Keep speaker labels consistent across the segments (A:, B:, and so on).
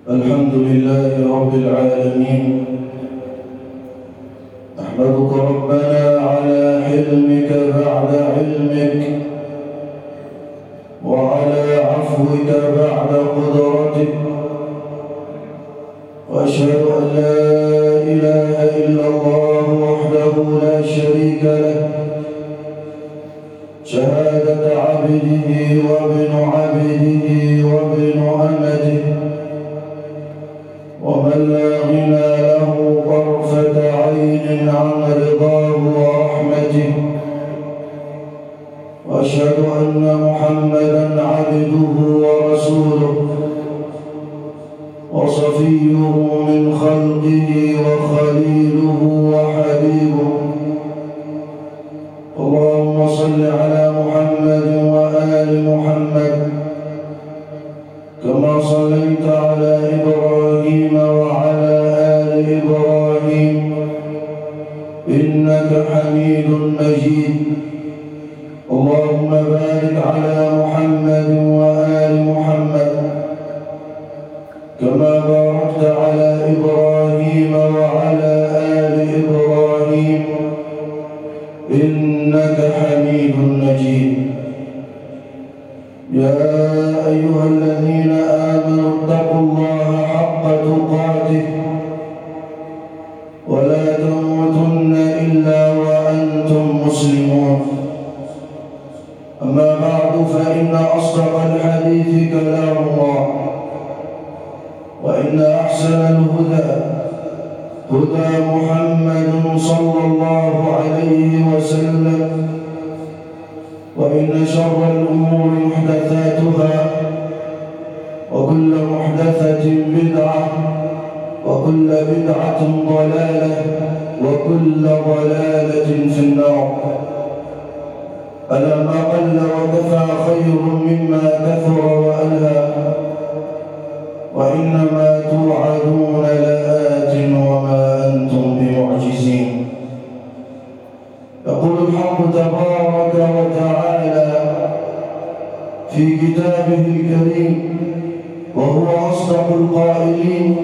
A: الحمد لله رب العالمين. نحمدك ربنا على حلمك بعد علمك، وعلى عفوك بعد قدرتك، وأشهد أن لا إله إلا الله وحده لا شريك له، شهادة عبده وابن عبده وابن أمته، ومن لا غنى له طرفة عين عن رضاه ورحمته، وأشهد أن محمدًا عبده ورسوله وصفيه من خلقه وخليله وحبيبه. اللهم صل على محمد وآل محمد كما صليت على إبراهيم وعلى آل إبراهيم إنك حميد مجيد. اللهم بارك على محمد وآل محمد كما باركت على إبراهيم وعلى آل إبراهيم إنك حميد مجيد. يا أيها الذين آمنوا اتقوا الله حق تقاته ولا تموتن إلا وأنتم مسلمون. أما بعد، فإن أصدق الحديث كلام الله، وإن أحسن الهدى هدى محمد صلى الله عليه وسلم، وإن شر الأمور محدثاتها، وكل محدثة بدعة، وكل بدعة ضلالة، وكل ضلالة في النار. ألا ما قل وكفى خير مما كثر وألهى، وإنما توعدون لآت وما أنتم بمعجزين. يقول الحق تبارك وتعالى في كتابه الكريم وهو أصدق القائلين: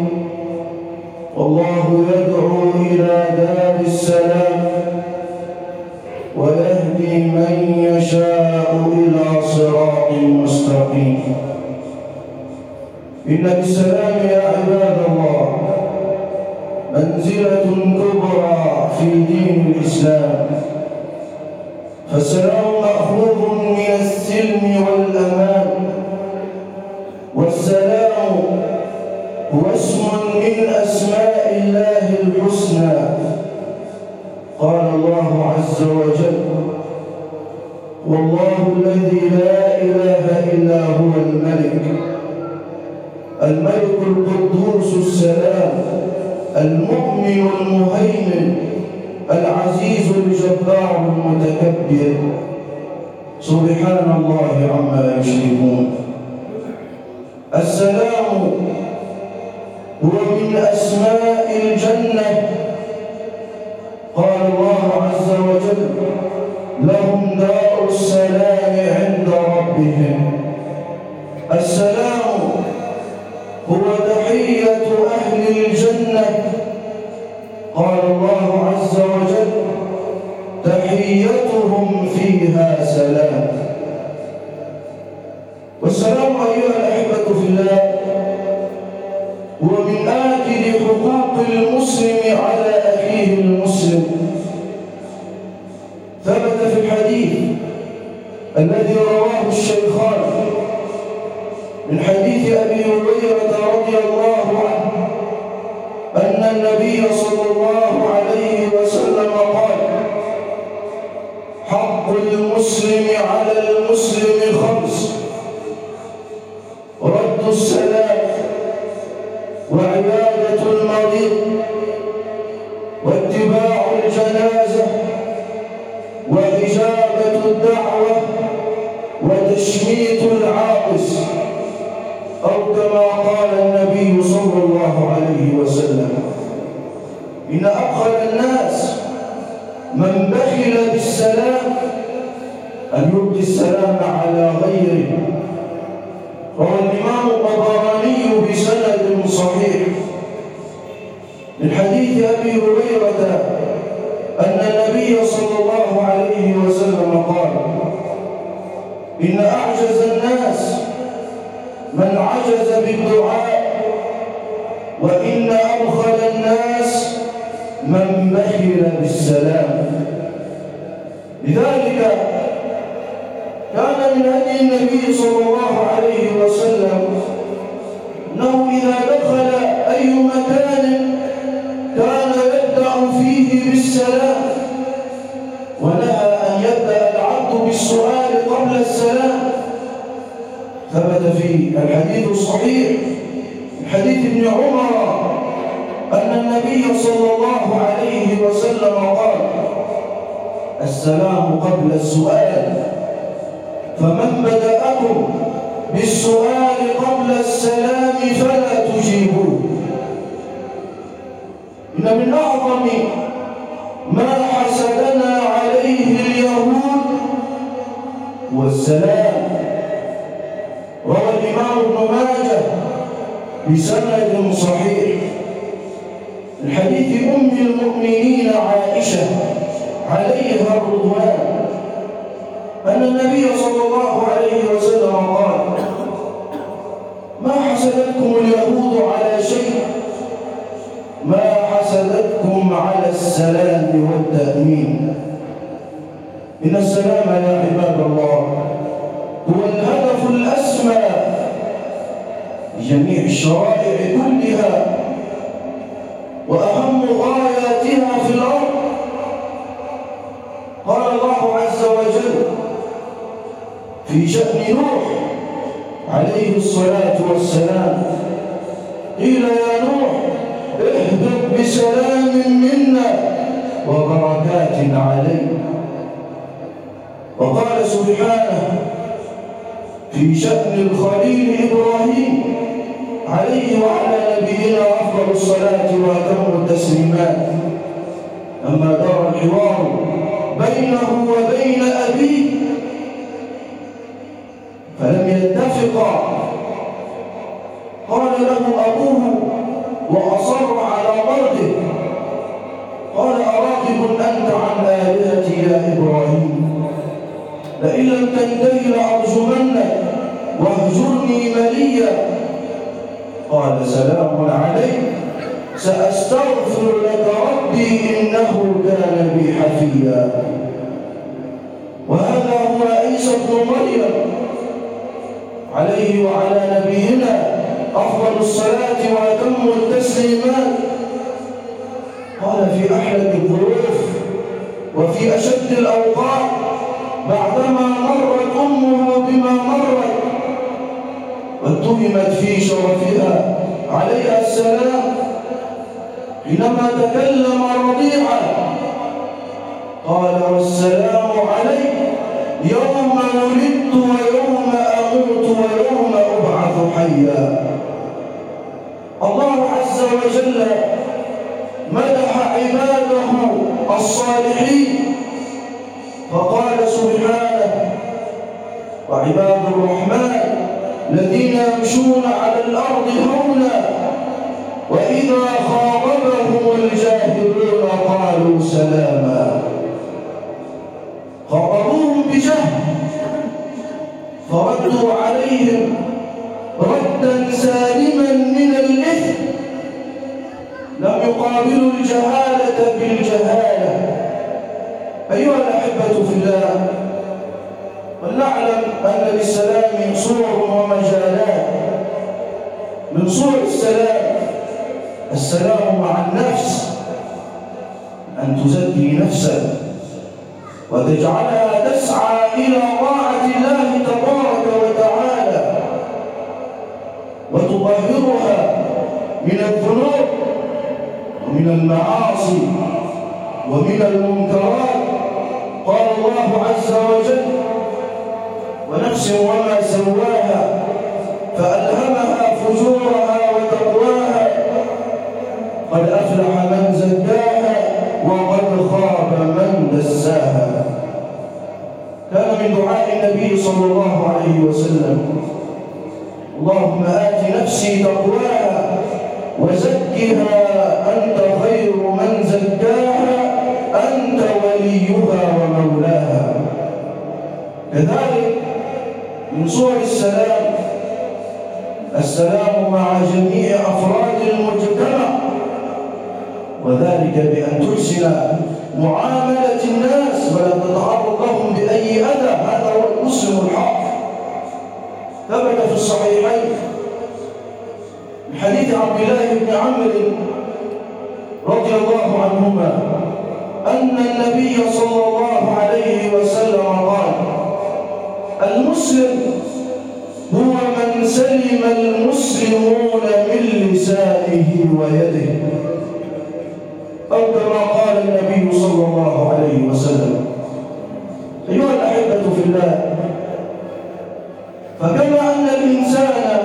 A: والله يدعو إلى دار السلام ويهدي من يشاء إلى صراط مستقيم. إن بالسلام يا عباد الله منزلة كبرى في دين الإسلام، فالسلام مأخوذ من السلم والأمان، والسلام هو اسم من أسماء الله الحسنى. قال الله عز وجل: والله الذي لا إله إلا هو الملك القدوس السلام المؤمن المهيمن العزيز الجبار المتكبر، سبحان الله عما يشركون. السلام هو من أسماء الجنة. قال الله عز وجل: لهم دار السلام عند ربهم. السلام هو تحية أهل الجنة. قال الله عز وجل: تحيتهم فيها سلام. والسلام أيها الأحبة في الله هو من آكد حقوق المسلم على أخيه المسلم. ثبت في الحديث الذي رواه الشيخان من حديث أبي هريرة رضي الله عنه أن النبي صلى الله عليه وسلم قال: حق المسلم على المسلم 5: رد السلام، وعيادة المريض، واتباع الجنازة، وإجابة الدعوة، وتشميت العاطس، أو كما قال النبي صلى الله عليه وسلم: إن أبخل الناس من بخل بالسلام أن يلقي السلام على غيره. روى الإمام الطبراني بسند من حديث أبي هريرة أن النبي صلى الله عليه وسلم قال: إن أعجز الناس من عجز بالدعاء، وإن أبخل الناس من بخل بالسلام. لذلك كان من هدي النبي صلى الله عليه وسلم أنه إذا دخل أي مكان كان يبدأ فيه بالسلام، ونهى أن يبدأ العبد بالسؤال قبل السلام. ثبت في الحديث الصحيح حديث ابن عمر أن النبي صلى الله عليه وسلم قال: السلام قبل السؤال، فمن بدأكم بالسؤال قبل السلام فلا تجيبوه. إن من أعظم ما حسدنا عليه اليهود هو السلام. روى الإمام ابن ماجه بسند صحيح من حديث أم المؤمنين عائشة عليها الرضوان أن النبي صلى الله عليه وسلم قال: ما حسدتكم اليهود على شيء ما حسدتكم على السلام والتأمين. إن السلام يا عباد الله هو الهدف الأسمى لجميع الشرائع كلها وأهم غاياتها في الأرض. قال الله عز وجل في شأن نوح عليه الصلاة والسلام: قيل يا نوح اهبط بسلام منا وبركات عليك. وقال سبحانه في شأن الخليل إبراهيم عليه وعلى نبينا أفضل الصلاة وأتم التسليمات لما دار الحوار بينه وبين أبيه فلم يتفقا، قال له أبوه وأصر على مرضه: قال أراغب أنت عن آلهتي يا إبراهيم؟ لئن لم تنتهي لأرجمنك واهجرني مليا. قال: سلام عليك سأستغفر لك ربي إنه كان بي حفيا. وهذا هو عيسى بن مريم عليه وعلى نبينا أفضل الصلاة وأتم التسليمات. قال: في أحلى الظروف وفي أشد الأوقات بعدما مرت أمه بما مرت واتهمت في شرفها عليها السلام حينما تكلم رضيعا قال: والسلام عليك يوم ولدت ويوم أموت ويوم أبعث حيا. الله عز وجل مدح عباده الصالحين فقال سبحانه: وعباد الرحمن الذين يمشون على الأرض هونا وإذا خاطبهم الجاهلون قالوا سلاما. خاطبوهم بجهل فردوا عليهم ردا سالما من الإثم، لم يقابلوا الجهالة بالجهالة. أيها الأحبة في الله، ولنعلم أن للسلام صور ومجالات. من صور السلام مع النفس، أن تزكي نفسك وتجعلها تسعى إلى طاعة الله تبارك وتعالى وتطهرها من الذنوب ومن المعاصي ومن المنكرات. قال الله عز وجل: ونفس وما سواها فألهمها فجورها وتقواها قد أفلح من زكاها وقد خاب من دساها. كان من دعاء النبي صلى الله عليه وسلم: اللهم آت نفسي تقواها وزكها أنت صور السلام مع جميع أفراد المجتمع، وذلك بأن تحسن معاملة الناس ولا تتعرض لهم بأي أذى. هذا هو المسلم الحق. ثبت في الصحيحين من حديث عبد الله بن عمرو رضي الله عنهما أن النبي صلى الله عليه وسلم قال: المسلم هو من سلم المسلمون من لسانه ويده، أو كما قال النبي صلى الله عليه وسلم. أيها الأحبة في الله، فكما أن الإنسان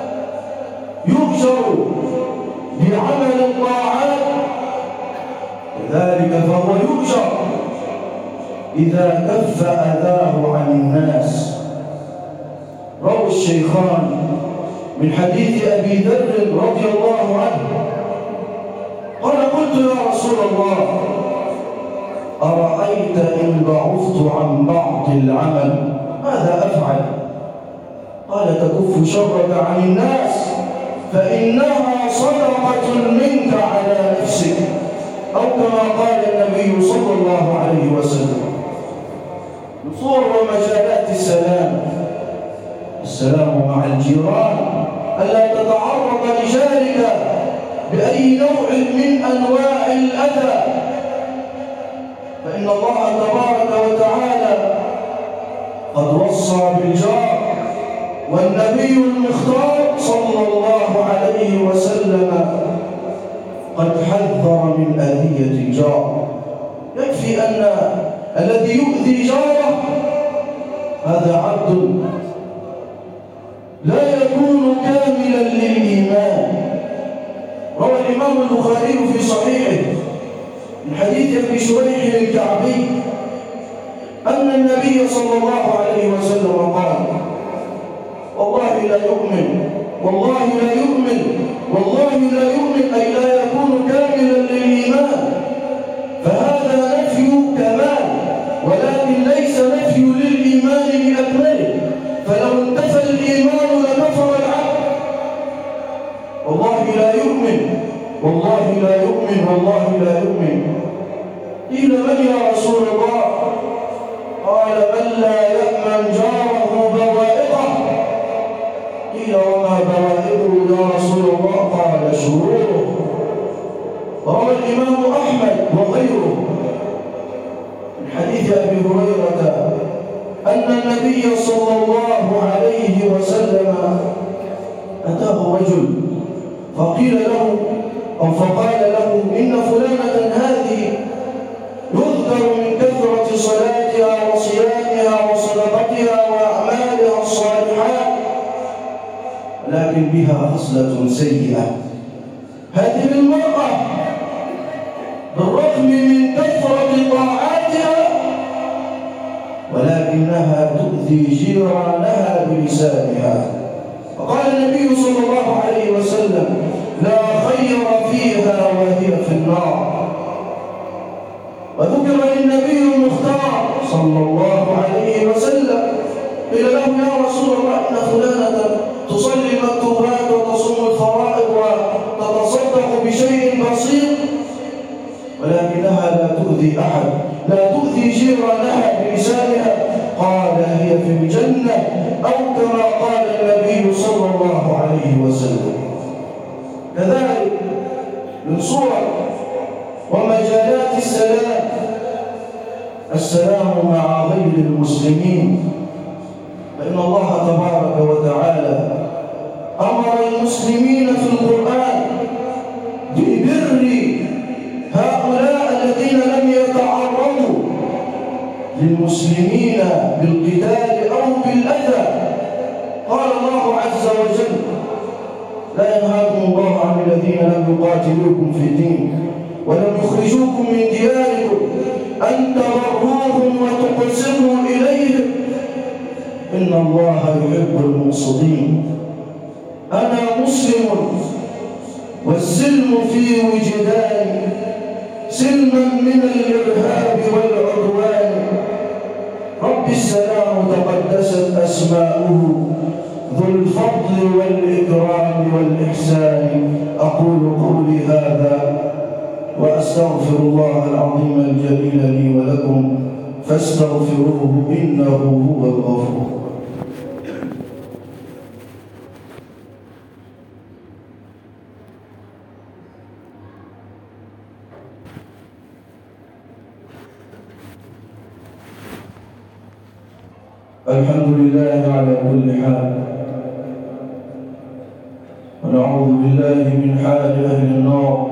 A: يؤجر بعمل الطاعات، كذلك فهو يؤجر إذا كف أذاه عن الناس. روى الشيخان من حديث أبي ذر رضي الله عنه قال: قلت يا رسول الله، أرأيت إن ضعفت عن بعض العمل ماذا أفعل؟ قال: تكف شرك عن الناس فإنها صدقة منك على نفسك، أو كما قال النبي صلى الله عليه وسلم. صور ومجالات السلام مع الجيران، ألا تتعرض لجارك بأي نوع من أنواع الأذى، فإن الله تبارك وتعالى قد وصى بالجار، والنبي المختار صلى الله عليه وسلم قد حذر من أذية الجار. يكفي أن الذي يؤذي جاره هذا عبد لا يكون كاملا للإيمان. روى الإمام البخاري في صحيحه من حديث أبي شريح الكعبي أن النبي صلى الله عليه وسلم قال: والله لا يؤمن، والله لا يؤمن، والله لا يؤمن، أي لا يكون كاملا للإيمان. فهذا نفي كمال، ولكن ليس نفي للإيمان بأكمله، فلو انتفى الإيمان لكفر العبد. والله لا يؤمن، والله لا يؤمن، والله لا يؤمن. قيل: من يا رسول الله؟ قال: من لا يأمن جاره بوائقه. قيل: وما بوائقه يا رسول الله؟ قال: شروره. روى الإمام أحمد وغيره من حديث أبي هريرة أن النبي صلى الله عليه وسلم أتاه رجل فقيل له أو فقال له: إن فلانة هذه يذكر من كثرة صلاتها وصيامها وصدقتها وأعمالها الصالحات، لكن بها خصلة سيئة. هذه المرأة بالرغم من كثرة طاعاتها ولكنها تؤذي جيرانها بلسانها. فقال النبي صلى الله عليه وسلم: لا خير فيها وهي في النار. وذكر للنبي المختار صلى الله عليه وسلم، قيل له: يا رسول الله، إن فلانة تصلي المكتوبات وتصوم الفرائض وتتصدق بشيء بسيط، ولكنها لا تؤذي أحد، لا تؤذي جيرانها بلسانها. قال: هي في الجنة، أو كما قال النبي صلى الله عليه وسلم. كذلك من صور ومجالات السلام مع غير المسلمين، فإن الله تبارك وتعالى أمر المسلمين في القرآن ببر هؤلاء الذين لم يتعرضوا للمسلمين بالقتال أو بالأذى. قال الله عز وجل: لا ينهاكم الله عن الذين لم يقاتلوكم في الدين ولم يخرجوكم من دياركم أن تبروهم وتقسطوا إليهم إن الله يحب المقسطين. أنا مسلم والسلم في وجداني سلما من الإرهاب والعدوان. رب السلام تقدست أسماؤه ذو الفضل والإكرام والإحسان. أقول قولي هذا وأستغفر الله العظيم الجليل لي ولكم فاستغفروه إنه هو الغفور. الحمد لله على كل حال، ونعوذ بالله من حال أهل النار،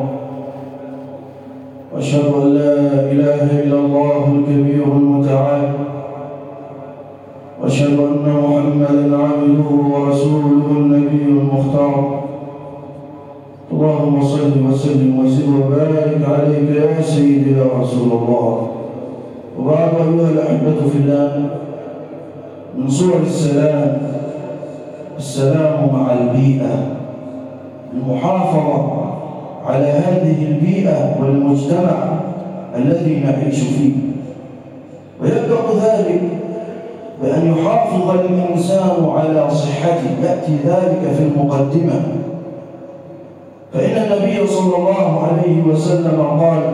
A: وأشهد أن لا إله إلا الله الكبير المتعال، وأشهد أن محمدًا عبده ورسوله النبي المختار. اللهم صل وسلم وزد وبارك عليك يا سيدي يا رسول الله. وبعد، أيها الأحبة في الله، من صور السلام مع البيئة، المحافظة على هذه البيئة والمجتمع الذي نعيش فيه. ويبدأ ذلك بأن يحافظ الإنسان على صحته، يأتي ذلك في المقدمة. فإن النبي صلى الله عليه وسلم قال: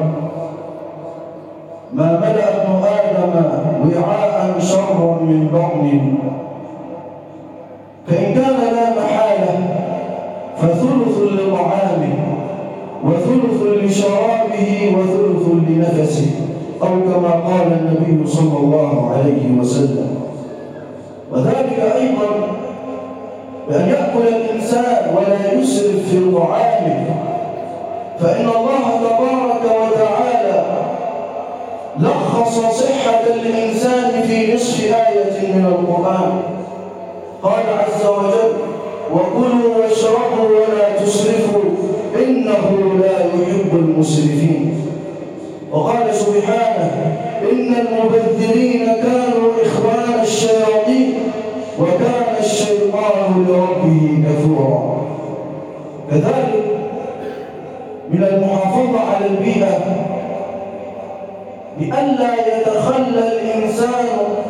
A: ما ملأ ابن آدم وعاء شرا من بطن، فإن كان لا محالة فثلث لطعامه وثلث لشرابه وثلث لنفسه، أو كما قال النبي صلى الله عليه وسلم. وذلك أيضا بأن يأكل الإنسان ولا يسرف في طعامه، فإن الله تبارك وتعالى لخص صحة الإنسان في نصف آية من القرآن. قال عز وجل: وكلوا واشربوا ولا تسرفوا إنه لا يحب المسرفين. وقال سبحانه: إن المبذرين كانوا إخوان الشياطين وكان الشيطان لربه كفورا. كذلك من المحافظة على البيئة بألا يتخلى الإنسان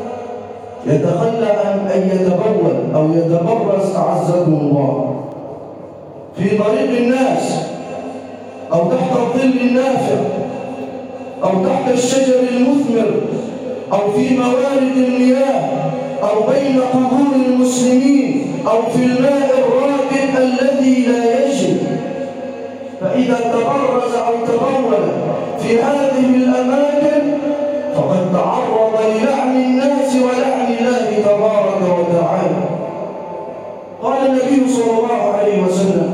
A: أن يتبول أو يتبرز أعزكم الله في طريق الناس، أو تحت الظل النافع، أو تحت الشجر المثمر، أو في موارد المياه، أو بين قبور المسلمين، أو في الماء الراكد الذي لا يجري. فإذا تبرز أو تبول في هذه الأماكن فقد تعرض للعن الناس ولعن الله تبارك وتعالى. قال النبي صلى الله عليه وسلم: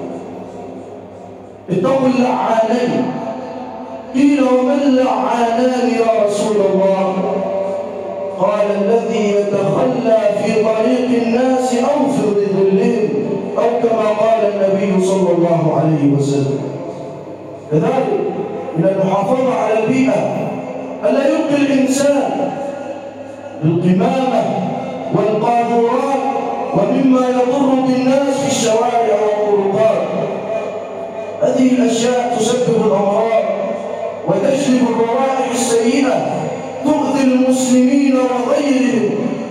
A: اتقوا اللعانين. قيل: وما اللعانان يا رسول الله؟ قال: الذي يتخلى في طريق الناس أو في ظلهم، أو كما قال النبي صلى الله عليه وسلم. كذلك من المحافظة على البيئة ألا يلقي الإنسان بالقمامة والقاذورات ومما يضر بالناس في الشوارع والطرقات. هذه الأشياء تسبب الأمراض وتجلب الروائح السيئة، تؤذي المسلمين وغيرهم.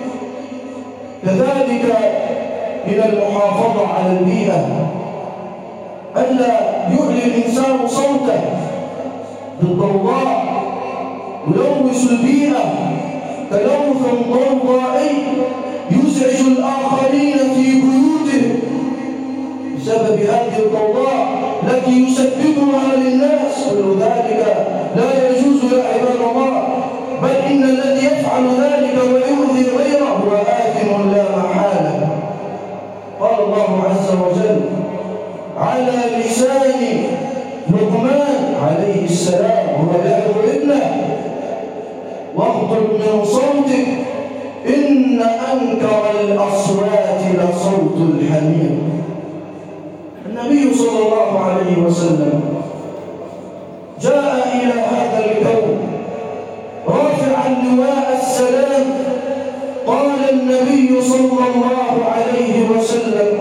A: كذلك من المحافظة على البيئة ألا يعلي الإنسان صوته بالضوضاء يلوث البيئة تلوثا ضوضائي يزعج الآخرين في بيوتهم بسبب هذه الضوضاء التي يسببها للناس. كل ذلك لا يجوز يا عباد الله، بل إن الذي يفعل ذلك ويؤذي غيره هو آثم لا محالة. قال الله عز وجل على لسان لقمان عليه السلام وهو يدعو ابنه: واغضب من صوتك إن أنكر الأصوات لصوت الحمير. النبي صلى الله عليه وسلم جاء إلى هذا الكون رافعا لواء السلام. قال النبي صلى الله عليه وسلم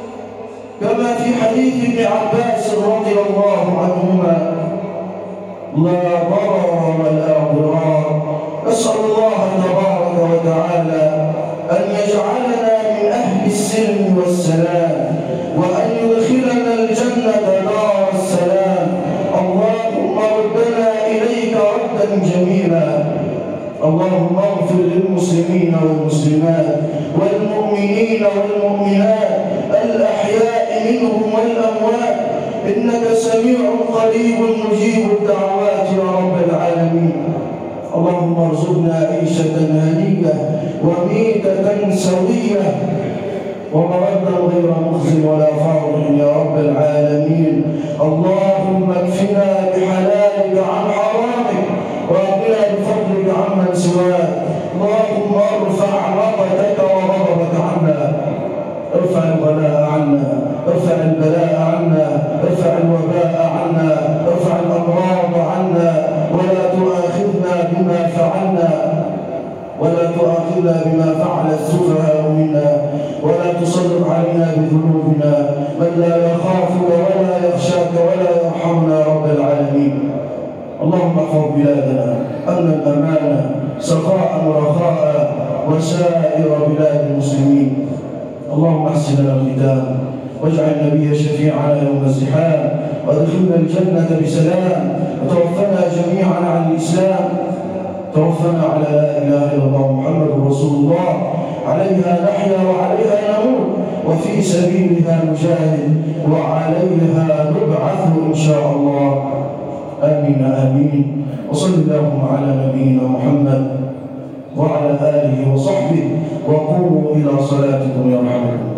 A: كما في حديث ابن عباس رضي الله عنهما: لا ضرر ولا ضرار. نسأل الله تبارك وتعالى أن يجعلنا من أهل السلم والسلام، وأن يدخلنا الجنة دار السلام. اللهم ردنا إليك ردا جميلا. اللهم اغفر للمسلمين والمسلمات والمؤمنين والمؤمنات الأحياء منهم والأموات، إنك سميع قريب مجيب الدعوات يا رب العالمين. اللهم ارزقنا عيشة هنية وميتة سوية ومردا غير مخزن ولا فاضح يا رب العالمين. اللهم اكفنا بحلالك عن حرامك واغننا بفضلك عمن سواك. اللهم ارفع رقتك وغضبك عنا، ارفع الغلاء عنا، ارفع البلاء عنا، ارفع الوباء عنا، ارفع الأمراض عنا، ولا تؤاخذنا بما فعلنا، ولا تؤاخذنا بما فعل السفهاء منا، ولا تسلط علينا بذنوبنا من لا يخافك ولا يخشاك ولا يرحمنا رب العالمين. اللهم احفظ بلادنا امنا امانا سخاء رخاء وسائر بلاد المسلمين. اللهم احسن لنا الختام، واجعل النبي شفيعنا يوم الزحام، وادخلنا الجنة بسلام، وتوفنا جميعا على الإسلام. توفنا على لا إله إلا الله محمد رسول الله، عليها نحيا وعليها نموت، وفي سبيلها نجاهد وعليها نبعث إن شاء الله. آمين آمين. وصل اللهم على نبينا محمد وعلى آله وصحبه، وقوموا إلى صلاتكم يرحمكم.